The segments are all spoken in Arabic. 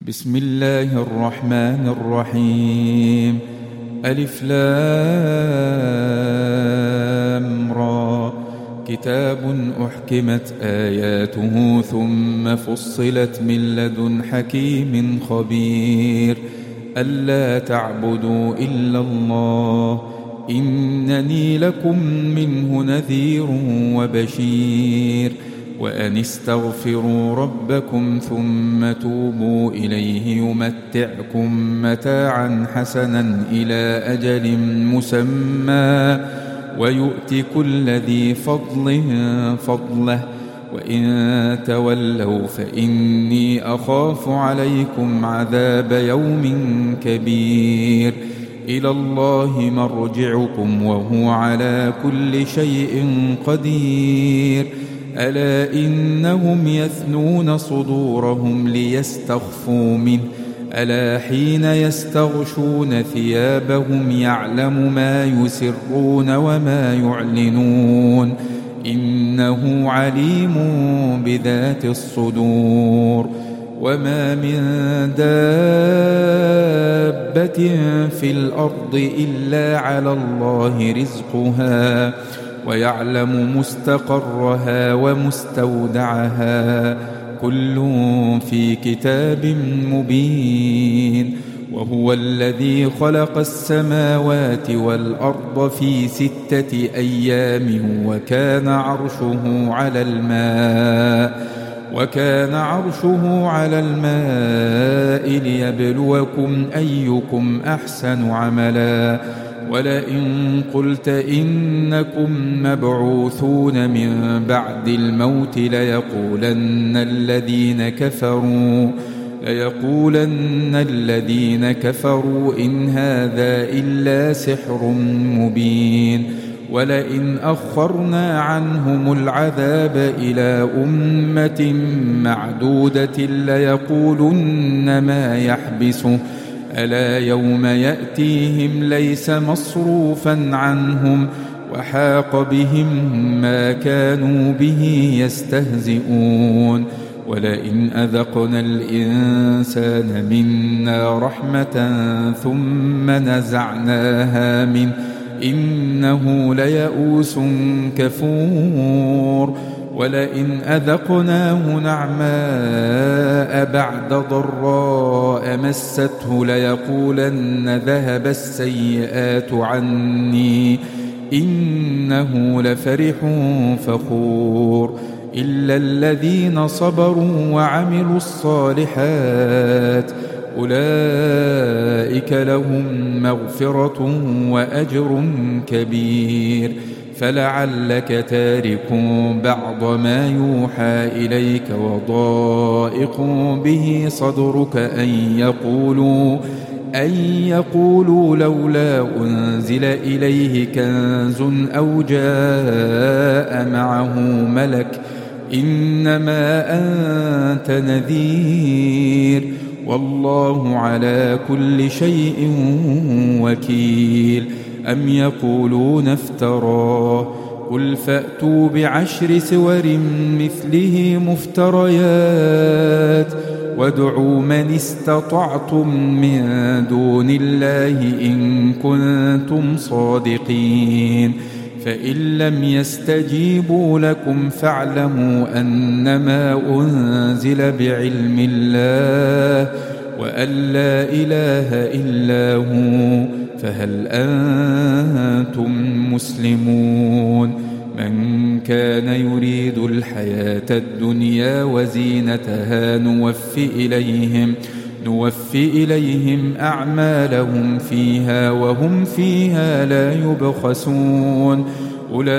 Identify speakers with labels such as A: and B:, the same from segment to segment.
A: بسم الله الرحمن الرحيم. ألف لام را. كتاب أحكمت آياته ثم فصلت من لدن حكيم خبير ألا تعبدوا إلا الله إنني لكم منه نذير وبشير وأن استغفروا ربكم ثم توبوا إليه يمتعكم متاعا حسنا إلى أجل مسمى ويؤت كل ذي فضل فضله وإن تولوا فإني أخاف عليكم عذاب يوم كبير إلى الله مرجعكم وهو على كل شيء قدير ألا إنهم يثنون صدورهم ليستخفوا منه ألا حين يستغشون ثيابهم يعلم ما يسرون وما يعلنون إنه عليم بذات الصدور وما من دابة في الأرض إلا على الله رزقها ويعلم مستقرها ومستودعها كل في كتاب مبين وهو الذي خلق السماوات والأرض في 6 أيام وكان عرشه على الماء ليبلوكم أيكم أحسن عملا ولئن قلت إنكم مبعوثون من بعد الموت ليقولن الذين كفروا إن هذا إلا سحر مبين ولئن أخرنا عنهم العذاب إلى أمة معدودة ليقولن ما يحبسه ألا يوم يأتيهم ليس مصروفا عنهم وحاق بهم ما كانوا به يستهزئون ولئن أذقنا الإنسان منا رحمة ثم نزعناها منه إنه ليئوس كفور ولئن أذقناه نعماء بعد ضراء مسته ليقولن ذهب السيئات عني إنه لفرح فخور إلا الذين صبروا وعملوا الصالحات أولئك لهم مغفرة وأجر كبير فلعلك تارك بعض ما يوحى إليك وضائق به صدرك أن يقولوا لولا أنزل إليه كنز أو جاء معه ملك إنما أنت نذير والله على كل شيء وكيل أم يقولون افتراه قل فأتوا ب10 سور مثله مفتريات وادعوا من استطعتم من دون الله إن كنتم صادقين فإن لم يستجيبوا لكم فاعلموا أنما أنزل بعلم الله وأن لا إله إلا هو فهل أنتم مسلمون من كان يريد الحياة الدنيا وزينتها نوفي إليهم أعمالهم فيها وهم فيها لا يبخسون أولئك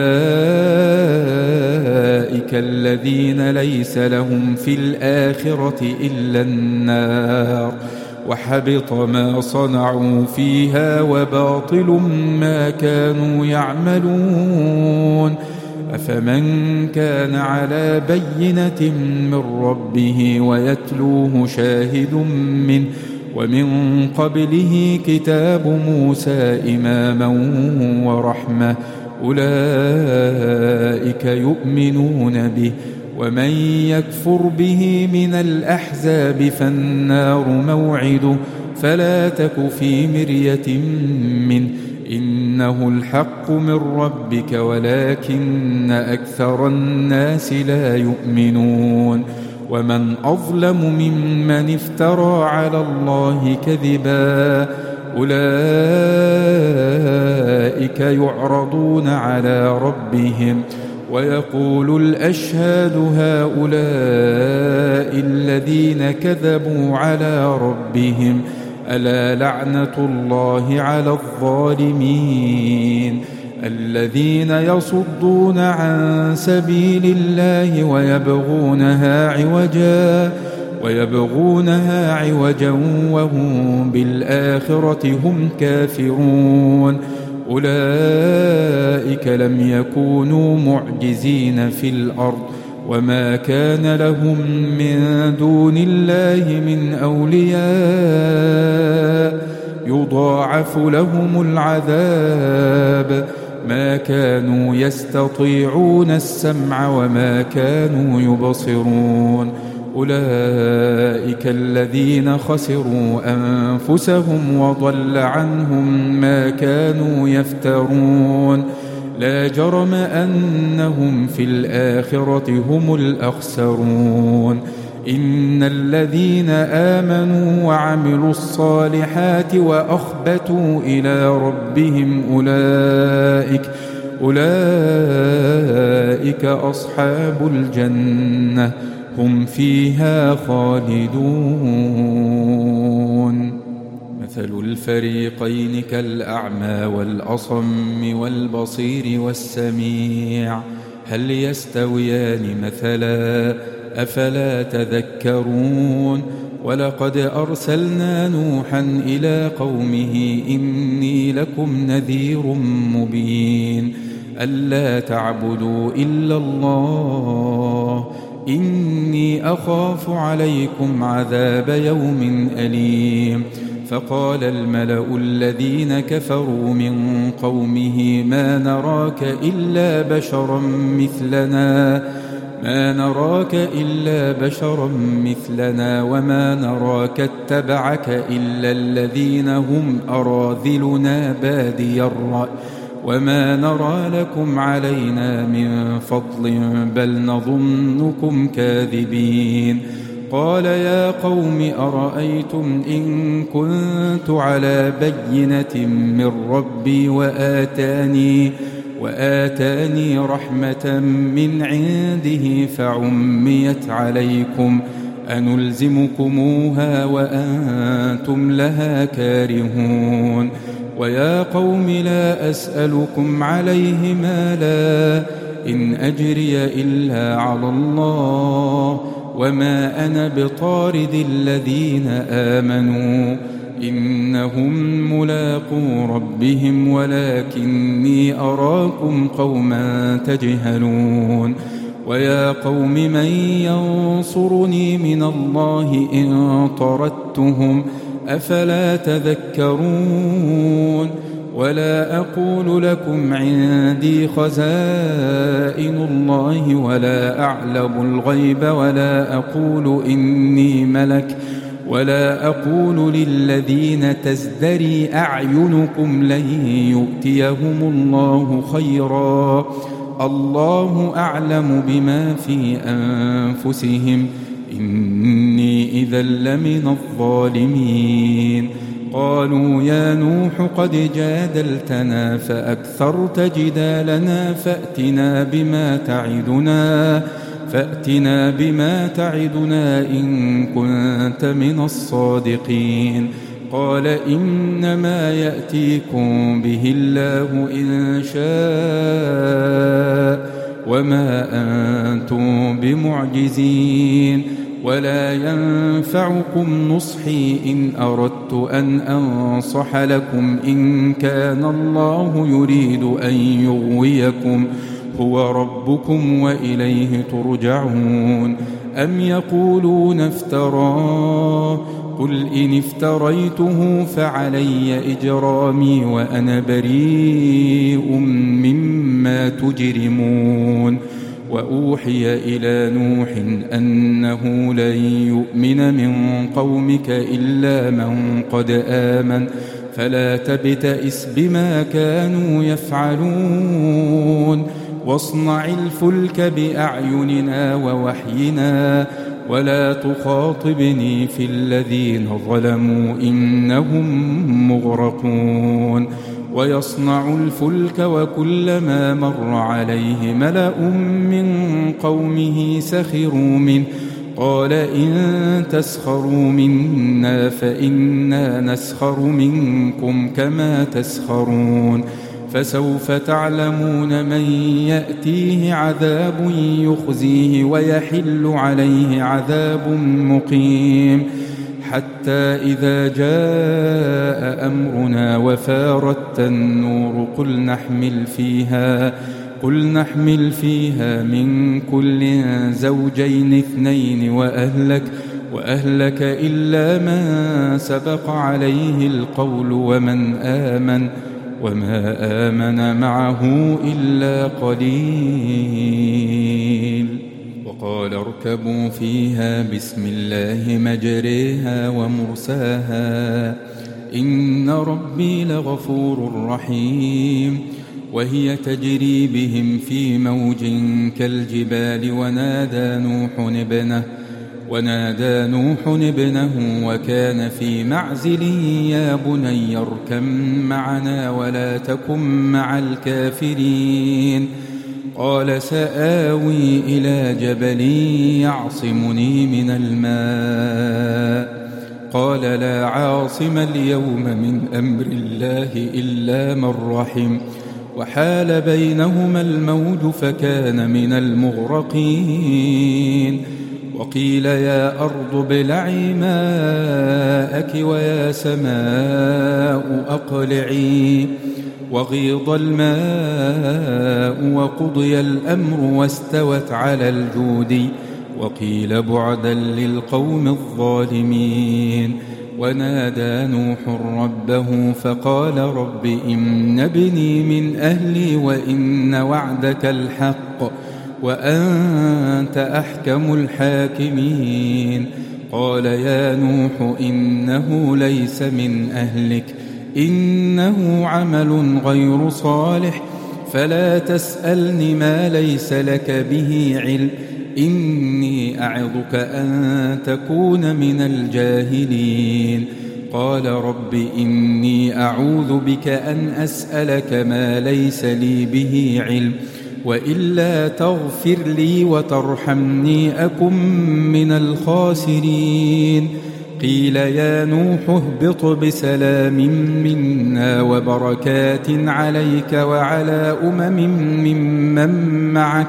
A: الذين ليس لهم في الآخرة إلا النار وحبط ما صنعوا فيها وباطل ما كانوا يعملون أفمن كان على بينة من ربه ويتلوه شاهد منه ومن قبله كتاب موسى إماما ورحمة أولئك يؤمنون به ومن يكفر به من الأحزاب فالنار موعده فلا تك في مرية منه إنه الحق من ربك ولكن أكثر الناس لا يؤمنون ومن أظلم ممن افترى على الله كذبا أولئك يعرضون على ربهم ويقول الأشهاد هؤلاء الذين كذبوا على ربهم ألا لعنة الله على الظالمين الذين يصدون عن سبيل الله ويبغونها عوجا وهم بالآخرة هم كافرون أولئك لم يكونوا معجزين في الأرض وما كان لهم من دون الله من أولياء يضاعف لهم العذاب ما كانوا يستطيعون السمع وما كانوا يبصرون أولئك الذين خسروا أنفسهم وضل عنهم ما كانوا يفترون لا جرم أنهم في الآخرة هم الأخسرون إن الذين آمنوا وعملوا الصالحات وأخبتوا إلى ربهم أولئك أصحاب الجنة هم فيها خالدون مثل الفريقين كالأعمى والأصم والبصير والسميع هل يستويان مثلا أفلا تذكرون ولقد أرسلنا نوحا إلى قومه إني لكم نذير مبين ألا تعبدوا إلا الله إني أخاف عليكم عذاب يوم أليم فقال الملأ الذين كفروا من قومه ما نراك إلا بشرا مثلنا وما نراك اتبعك إلا الذين هم أراذلنا بادي الرأي وما نرى لكم علينا من فضل بل نظنكم كاذبين قال يا قوم أرأيتم إن كنت على بينة من ربي وآتاني رحمة من عنده فعميت عليكم أنلزمكموها وأنتم لها كارهون ويا قوم لا أسألكم عليه مالا إن أجري إلا على الله وما أنا بطارد الذين آمنوا إنهم ملاقو ربهم ولكني أراكم قوما تجهلون ويا قوم من ينصرني من الله إن طردتهم أفلا تذكرون ولا أقول لكم عندي خزائن الله ولا أعلم الغيب ولا أقول إني ملك ولا أقول للذين تزدري أعينكم لن يؤتيهم الله خيرا الله أعلم بما في أنفسهم إني إذا لمن الظالمين قالوا يا نوح قد جادلتنا فأكثرت جدالنا فأتنا بما تعدنا إن كنت من الصادقين قال إنما يأتيكم به الله إن شاء وما أنتم بمعجزين ولا ينفعكم نصحي إن أردت أن أنصح لكم إن كان الله يريد أن يغويكم هو ربكم وإليه ترجعون أم يقولون افتراه قل إن افتريته فعلي إجرامي وأنا بريء مما تجرمون وأوحي إلى نوح أنه لن يؤمن من قومك إلا من قد آمن فلا تبتئس بما كانوا يفعلون واصنع الفلك بأعيننا ووحينا ولا تخاطبني في الذين ظلموا إنهم مغرقون ويصنع الفلك وكلما مر عليه ملأ من قومه سخروا منه قال إن تسخروا منا فإنا نسخر منكم كما تسخرون فسوف تعلمون من يأتيه عذاب يخزيه ويحل عليه عذاب مقيم حتى إذا جاء أمرنا وفارت النور قل نحمل فيها من كل زوجين اثنين وأهلك إلا من سبق عليه القول وما آمن معه إلا قليل وقال اركبوا فيها بسم الله مجريها ومرساها إن ربي لغفور رحيم وهي تجري بهم في موج كالجبال ونادى نوح ابنه وكان في معزل يا بني اركب معنا ولا تكن مع الكافرين قال سآوي إلى جبل يعصمني من الماء قال لا عاصم اليوم من أمر الله إلا من رحم وحال بينهما الموج فكان من المغرقين وقيل يا أرض ابلعي ماءك ويا سماء أقلعي وغيض الماء وقضي الأمر واستوت على الجود وقيل بعدا للقوم الظالمين ونادى نوح ربه فقال رب إن ابني من أهلي وإن وعدك الحق وأنت أحكم الحاكمين قال يا نوح إنه ليس من أهلك إنه عمل غير صالح فلا تسألني ما ليس لك به علم إني أعظك أن تكون من الجاهلين قال رب إني أعوذ بك أن أسألك ما ليس لي به علم وإلا تغفر لي وترحمني أكن من الخاسرين قيل يا نوح اهبط بسلام منا وبركات عليك وعلى ممن معك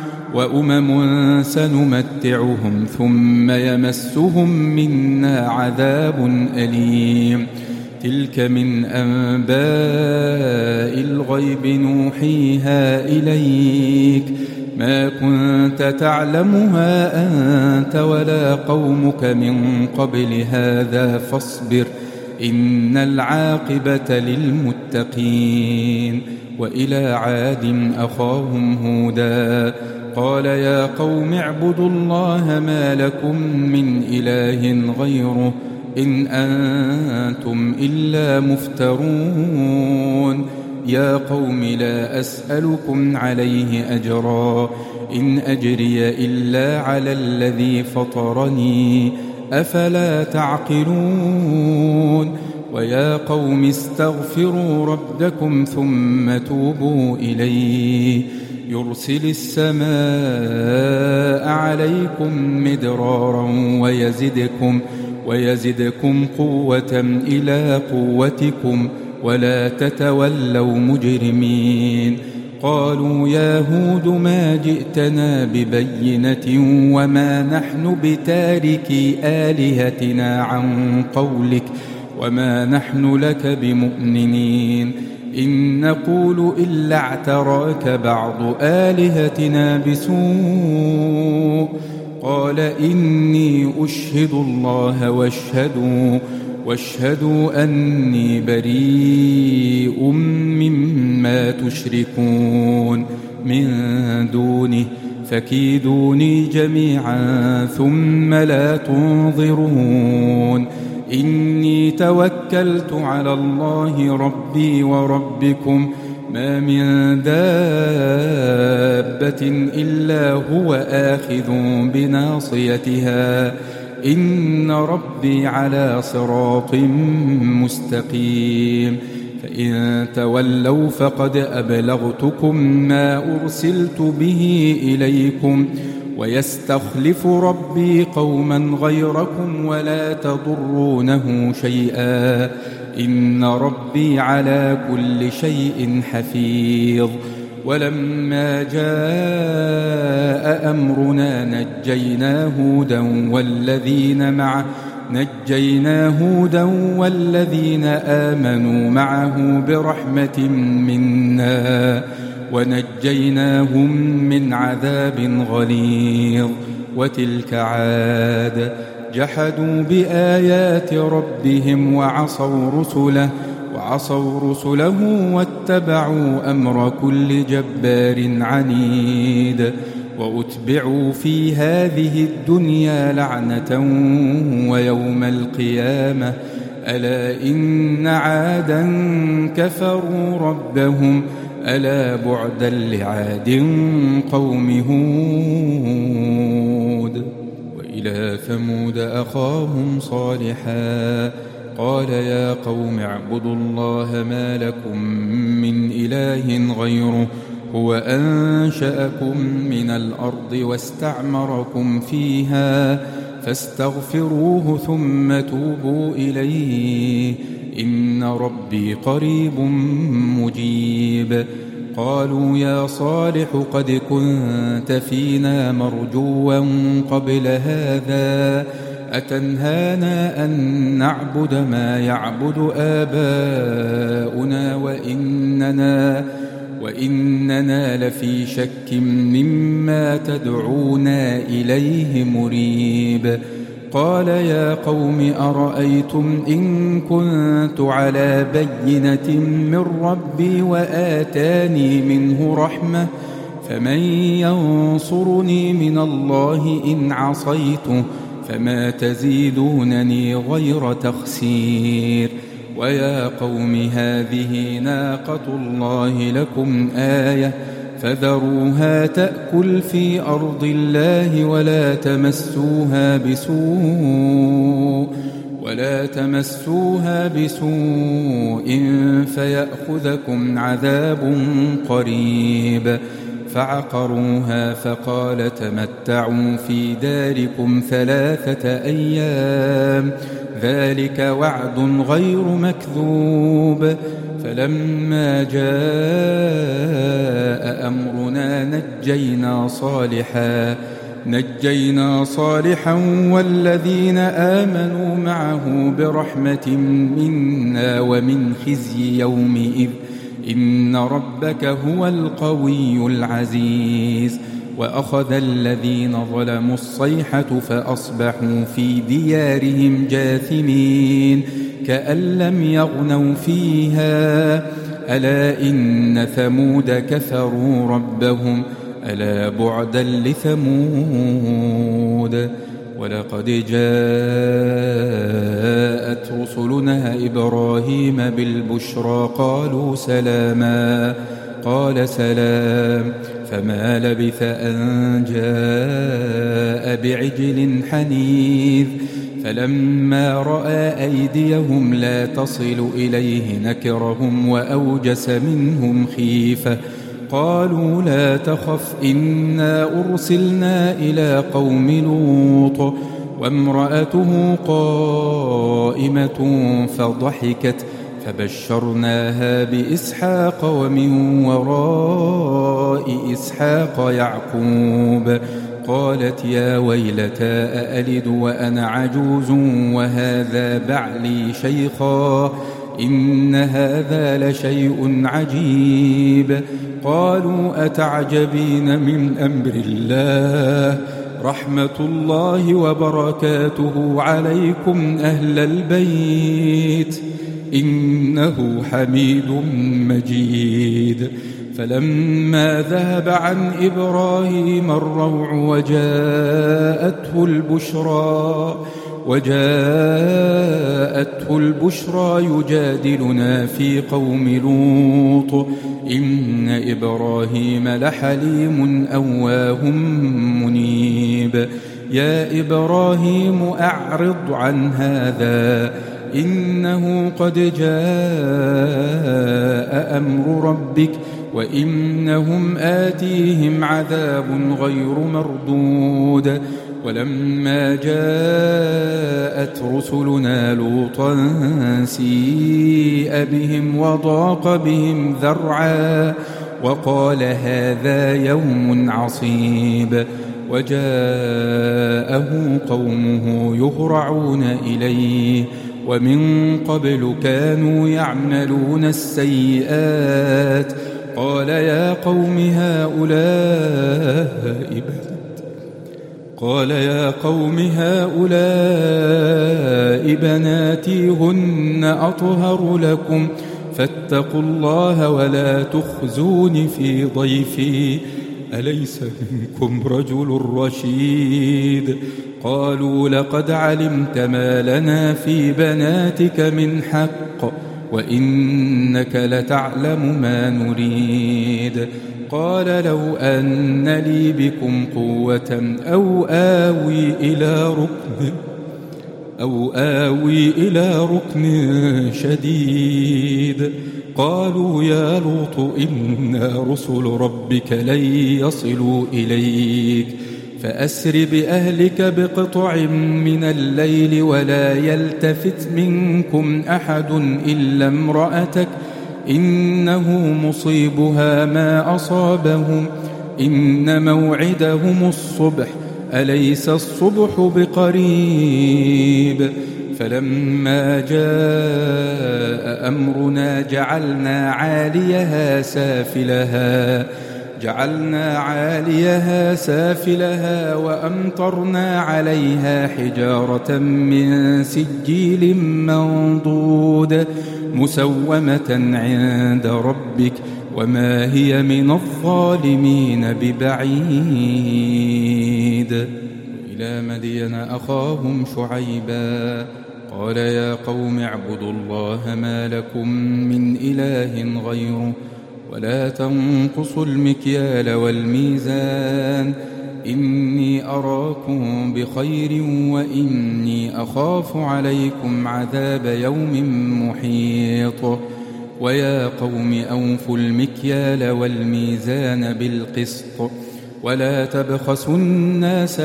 A: وأمم سنمتعهم ثم يمسهم منا عذاب أليم تلك من أنباء الغيب نوحيها إليك ما كنت تعلمها أنت ولا قومك من قبل هذا فاصبر إن العاقبة للمتقين وإلى عاد أخاهم هودا قال يا قوم اعبدوا الله ما لكم من إله غيره إن أنتم إلا مفترون يا قوم لا أسألكم عليه أجرا إن أجري إلا على الذي فطرني أفلا تعقلون ويا قوم استغفروا ربكم ثم توبوا إليه يرسل السماء عليكم مدرارا ويزدكم قوة إلى قوتكم ولا تتولوا مجرمين قالوا يا هود ما جئتنا ببينة وما نحن بتاركي آلهتنا عن قولك وما نحن لك بمؤمنين إن نقول إلا اعتراك بعض آلهتنا بسوء قال إني أشهد الله واشهدوا أني بريء مما تشركون من دونه فكيدوني جميعا ثم لا تنظرون إني توكلت على الله ربي وربكم ما من دابة إلا هو آخذ بناصيتها إن ربي على صراط مستقيم فإن تولوا فقد أبلغتكم ما أرسلت به إليكم ويستخلف ربي قوما غيركم ولا تضرونه شيئا إن ربي على كل شيء حفيظ ولما جاء أمرنا نجينا هودا والذين آمنوا معه برحمة منا ونجيناهم من عذاب غليظ وتلك عاد جحدوا بآيات ربهم وعصوا رسله واتبعوا أمر كل جبار عنيد وأتبعوا في هذه الدنيا لعنة ويوم القيامة ألا إن عادا كفروا ربهم ألا بعدا لعاد قوم هود وإلى ثمود أخاهم صالحا قال يا قوم اعبدوا الله ما لكم من إله غيره هو أنشأكم من الأرض واستعمركم فيها فاستغفروه ثم توبوا إليه إن ربي قريب مجيب قالوا يا صالح قد كنت فينا مرجوا قبل هذا أتنهانا أن نعبد ما يعبد آباؤنا وإننا لفي شك مما تدعونا إليه مريب قال يا قوم أرأيتم إن كنت على بينة من ربي وآتاني منه رحمة فمن ينصرني من الله إن عصيته فما تزيدونني غير تخسير ويا قوم هذه ناقة الله لكم آية فذروها تأكل في أرض الله ولا تمسوها بسوء فيأخذكم عذاب قريب فعقروها فقال تمتعوا في داركم 3 أيام ذلك وعد غير مكذوب فلما جاء أمرنا نجينا صالحا والذين آمنوا معه برحمة منا ومن خزي يومئذ إن ربك هو القوي العزيز وأخذ الذين ظلموا الصيحة فأصبحوا في ديارهم جاثمين كأن لم يغنوا فيها ألا إن ثمود كفروا ربهم ألا بعدا لثمود ولقد جاءت رسلنا إبراهيم بالبشرى قالوا سلاما قال سلام فما لبث أن جاء بعجل حنيذ فلما رأى أيديهم لا تصل إليه نكرهم وأوجس منهم خيفة قالوا لا تخف إنا أرسلنا إلى قوم لوط وامرأته قائمة فضحكت فبشرناها بإسحاق ومن وراء إسحاق يعقوب قالت يا ويلتى أألد وأنا عجوز وهذا بعلي شيخا إن هذا لشيء عجيب قالوا أتعجبين من أمر الله رحمة الله وبركاته عليكم أهل البيت إنه حميد مجيد فلما ذهب عن إبراهيم الروع وجاءته البشرى يجادلنا في قوم لوط إن إبراهيم لحليم أواه منيب يا إبراهيم أعرض عن هذا إنه قد جاء أمر ربك وإنهم آتيهم عذاب غير مردود ولما جاءت رسلنا لوطا سيء بهم وضاق بهم ذرعا وقال هذا يوم عصيب وجاءه قومه يهرعون إليه ومن قبل كانوا يعملون السيئات قال يا قوم هؤلاء بناتي هن أطهر لكم فاتقوا الله ولا تخزون في ضيفي أليس منكم رجل رشيد قالوا لقد علمت ما لنا في بناتك من حق وإنك لتعلم ما نريد قال لو أن لي بكم قوة أو آوي إلى ركن شديد قالوا يا لوط إنا رسل ربك لن يصلوا إليك فأسر بأهلك بقطع من الليل ولا يلتفت منكم أحد إلا امرأتك إنه مصيبها ما أصابهم إن موعدهم الصبح أليس الصبح بقريب فلما جاء أمرنا جعلنا عاليها سافلها وأمطرنا عليها حجارة من سجيل منضود مسومة عند ربك وما هي من الظالمين ببعيد إلى مدين أخاهم شعيبا قال يا قوم اعبدوا الله ما لكم من إله غيره ولا تنقصوا المكيال والميزان إني أراكم بخير وإني أخاف عليكم عذاب يوم محيط ويا قوم أوفوا المكيال والميزان بالقسط ولا تبخسوا الناس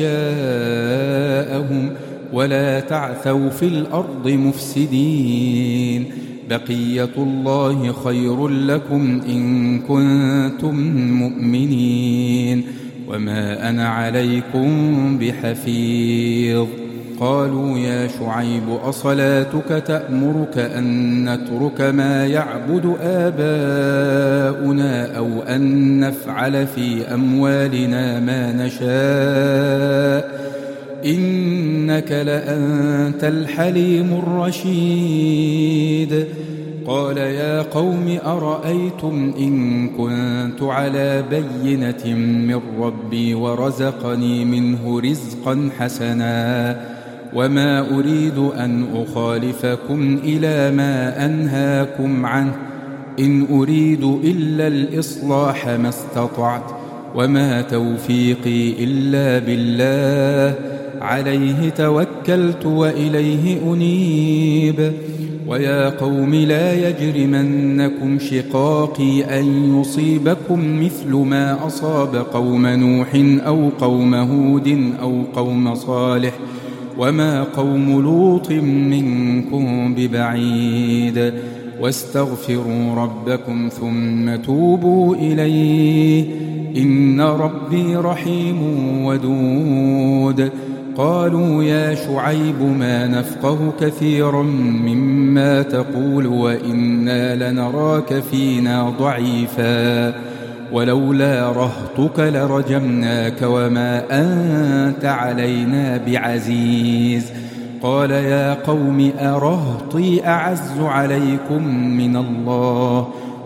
A: أشياءهم ولا تعثوا في الأرض مفسدين بقية الله خير لكم إن كنتم مؤمنين وما أنا عليكم بحفيظ قالوا يا شعيب أصلاتك تأمرك أن نترك ما يعبد آباؤنا أو أن نفعل في أموالنا ما نشاء إنك لأنت الحليم الرشيد قال يا قوم أرأيتم إن كنت على بينة من ربي ورزقني منه رزقا حسنا وما أريد أن أخالفكم إلى ما أنهاكم عنه إن أريد إلا الإصلاح ما استطعت وما توفيقي إلا بالله عليه توكلت وإليه أنيب ويا قوم لا يجرمنكم شقاقي أن يصيبكم مثل ما أصاب قوم نوح أو قوم هود أو قوم صالح وما قوم لوط منكم ببعيد واستغفروا ربكم ثم توبوا إليه إن ربي رحيم ودود قالوا يا شعيب ما نفقه كثيرا مما تقول وإنا لنراك فينا ضعيفا ولولا رهطك لرجمناك وما أنت علينا بعزيز قال يا قوم أرهطي أعز عليكم من الله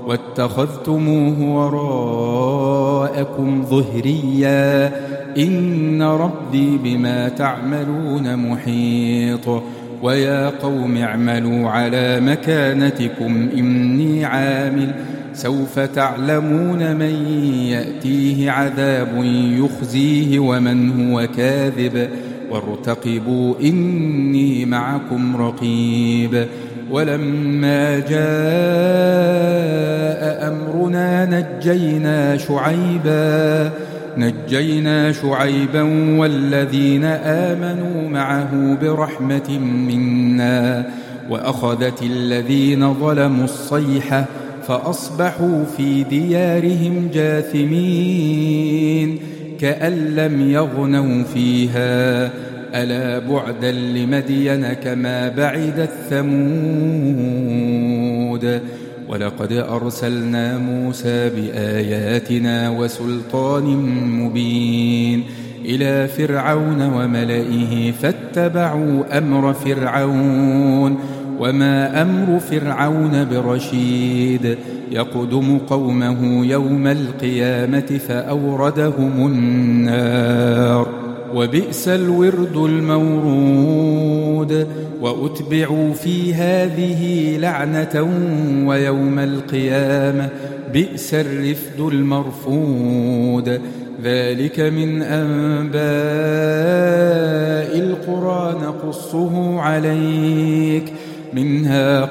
A: واتخذتموه وراءكم ظهريا إن ربي بما تعملون محيط ويا قوم اعملوا على مكانتكم إني عامل سوف تعلمون من يأتيه عذاب يخزيه ومن هو كاذب وارتقبوا إني معكم رقيب ولما جاء أمرنا نجينا شعيبا والذين آمنوا معه برحمة منا وأخذت الذين ظلموا الصيحة فأصبحوا في ديارهم جاثمين كأن لم يغنوا فيها ألا بعدا لمدين كما بعدت ثمود ولقد أرسلنا موسى بآياتنا وسلطان مبين إلى فرعون وملئه فاتبعوا أمر فرعون وما أمر فرعون برشيد يقدم قومه يوم القيامة فأوردهم النار وبئس الورد المورود وأتبعوا في هذه لعنة ويوم القيامة بئس الرفد المرفود ذلك من أنباء القرى نقصه عليك منها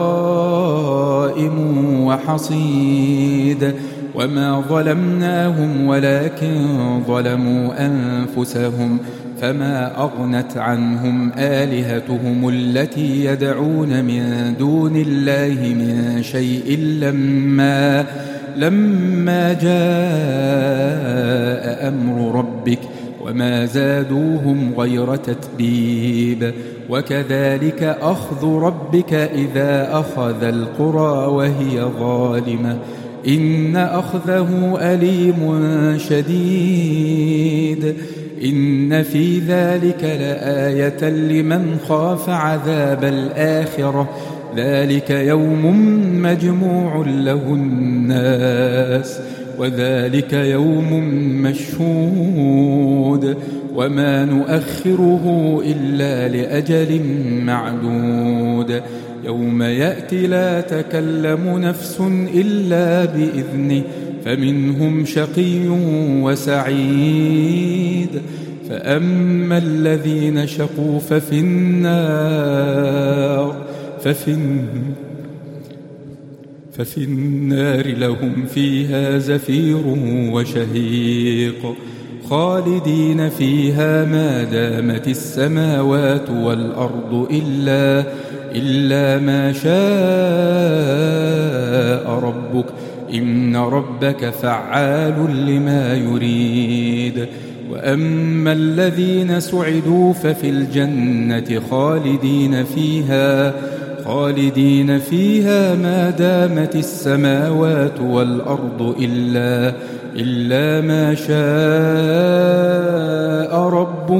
A: قائم وحصيد وما ظلمناهم ولكن ظلموا أنفسهم فما أغنت عنهم آلهتهم التي يدعون من دون الله من شيء لما جاء أمر ربك وما زادوهم غير تتبيب وكذلك أخذ ربك إذا أخذ القرى وهي ظالمة إن أخذه أليم شديد إن في ذلك لآية لمن خاف عذاب الآخرة ذلك يوم مجموع له الناس وذلك يوم مشهود وما نؤخره إلا لأجل معدود يوم يأتي لا تكلم نفس إلا بإذنه فمنهم شقي وسعيد فأما الذين شقوا ففي النار لهم فيها زفير وشهيق خالدين فيها ما دامت السماوات والأرض إلا ما شاء ربك إن ربك فعال لما يريد وأما الذين سعدوا ففي الجنة خالدين فيها ما دامت السماوات والأرض إلا ما شاء ربك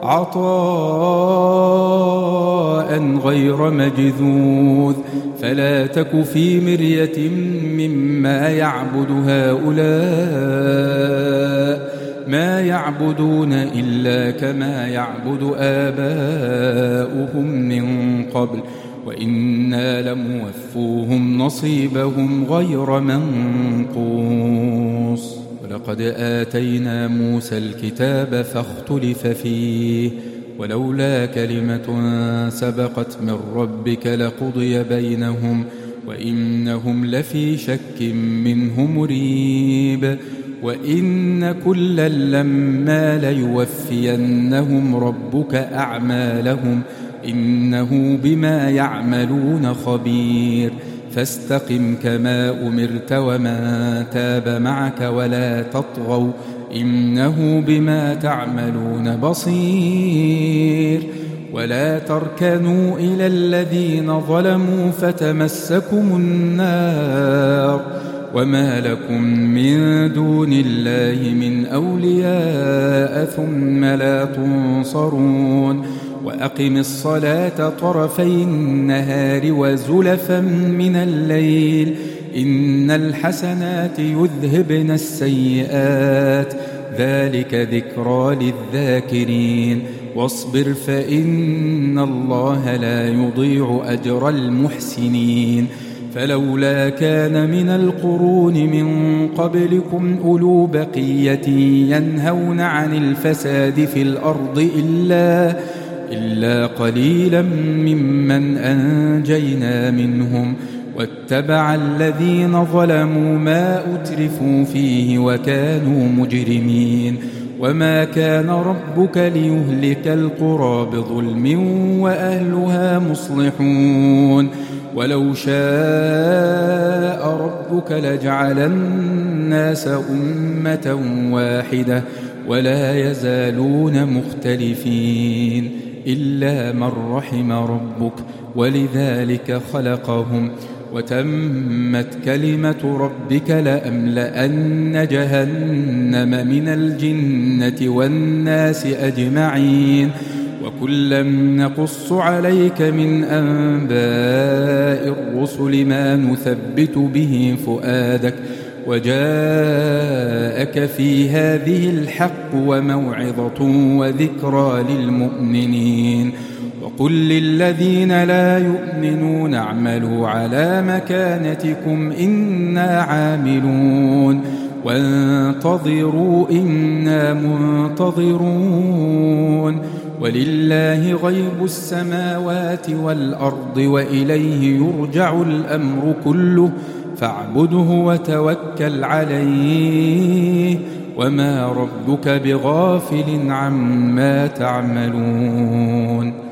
A: عطاء غير مجذوذ فلا تك في مرية مما يعبد هؤلاء ما يعبدون إلا كما يعبد آباؤهم من قبل وإنا لموفوهم نصيبهم غير منقوص ولقد آتينا موسى الكتاب فاختلف فيه ولولا كلمة سبقت من ربك لقضي بينهم وإنهم لفي شك منه مريب وإن كلا لما ليوفينهم ربك أعمالهم إنه بما يعملون خبير فاستقم كما أمرت ومن تاب معك ولا تطغوا إنه بما تعملون بصير ولا تركنوا إلى الذين ظلموا فتمسكم النار وما لكم من دون الله من أولياء ثم لا تنصرون وأقم الصلاة طرفي النهار وزلفا من الليل إن الحسنات يذهبن السيئات ذلك ذكرى للذاكرين واصبر فإن الله لا يضيع أجر المحسنين فلولا كان من القرون من قبلكم أولو بقية ينهون عن الفساد في الأرض إلا قليلا ممن أنجينا منهم واتبع الذين ظلموا ما أترفوا فيه وكانوا مجرمين وما كان ربك ليهلك القرى بظلم وأهلها مصلحون ولو شاء ربك لجعل الناس أمة واحدة ولا يزالون مختلفين إلا من رحم ربك ولذلك خلقهم وتمت كلمة ربك لأملأن جهنم من الجنة والناس أجمعين وكلا نقص عليك من أنباء الرسل ما نثبت به فؤادك وجاءك في هذه الحق وموعظة وذكرى للمؤمنين وقل للذين لا يؤمنون اعملوا على مكانتكم إنا عاملون وانتظروا إنا منتظرون ولله غيب السماوات والأرض وإليه يرجع الأمر كله فاعبده وتوكل عليه وما ربك بغافل عما تعملون